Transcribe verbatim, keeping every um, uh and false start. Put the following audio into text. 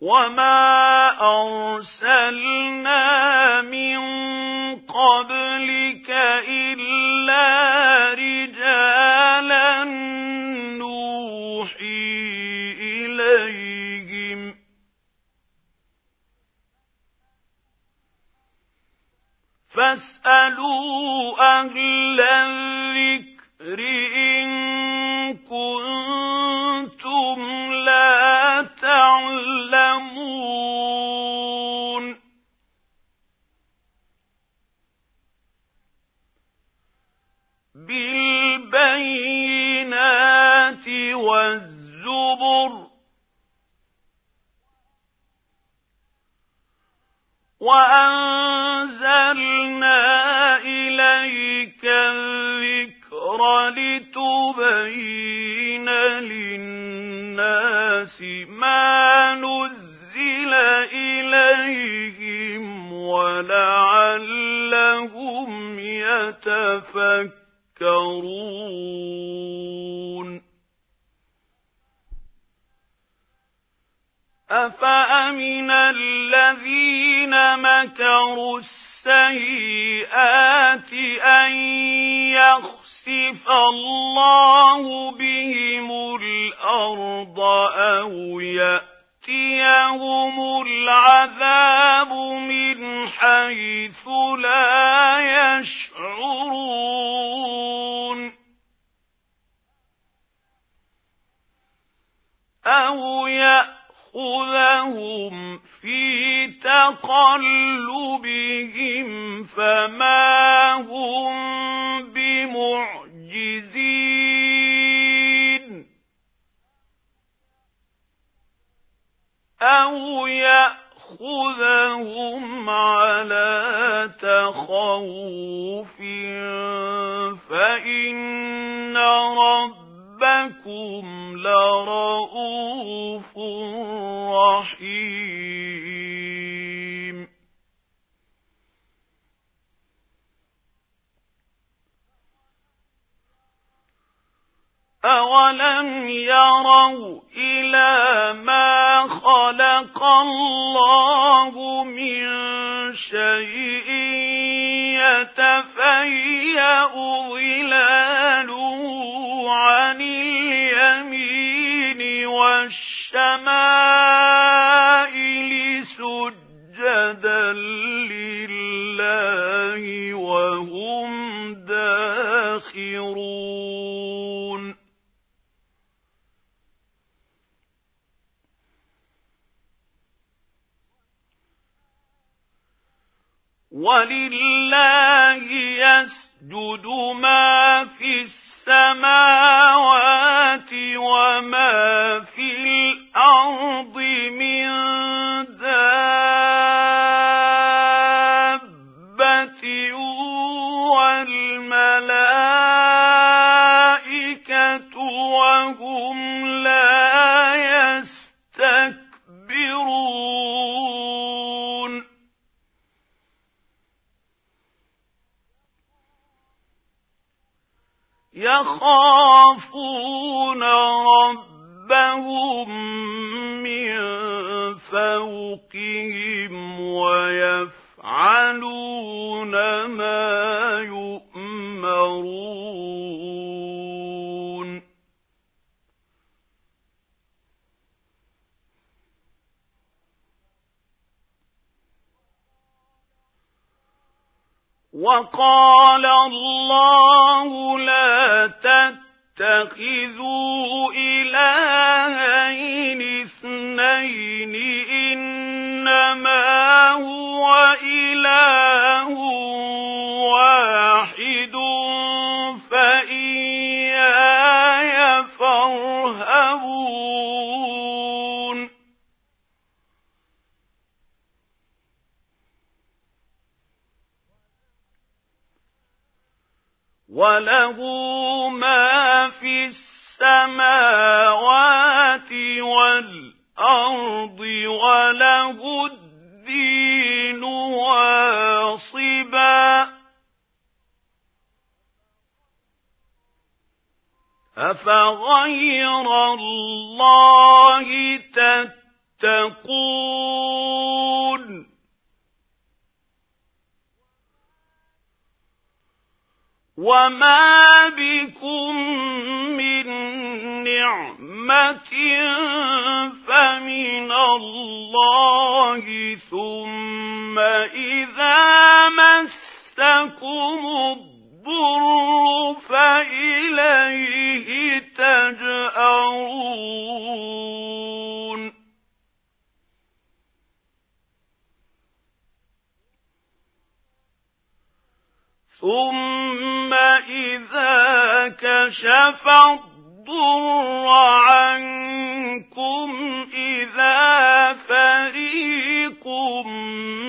وما أرسلنا من قبلك إلا رجالا نوحي إليهم فاسألوا أهل الذكر إن كنتم لا تعلمون بالبينات والزبر وأنزلنا إليك الذكر لتبين للناس ما نزل إليهم ولعلهم يتفكرون أفأمن الذين مكروا السيئات أن يخسف الله بهم الأرض أو يأتيهم العذاب من حيث لا يشعرون أو يأتيهم خذهم في تقلبهم فما هم بمعجزين أو يأخذهم على تخوف فإن ربكم لرؤوف رحيم أولم يروا إلى ما خلق الله من شيء يتفيأ ظلاله عن اليمين والشمائل سجدا لله وهم داخرون ولله يسجد ما في السماوات وما في الأرض من دابة والملائكة وهم لا يستكبرون يخافون ربهم من فوقهم ويفعلون ما يؤمرون وقال الله لا تتخذوا إلهين اثنين إنما هو إله واحد فإياي فارهبون وله ما في السماوات والأرض وله الدين واصبا أفغير الله تتقون تتقون وما بكم من نعمة فمن الله ثم إذا مسكم الضر فإليه تجأرون ثم إذا كشف الضر عنكم إذا فريق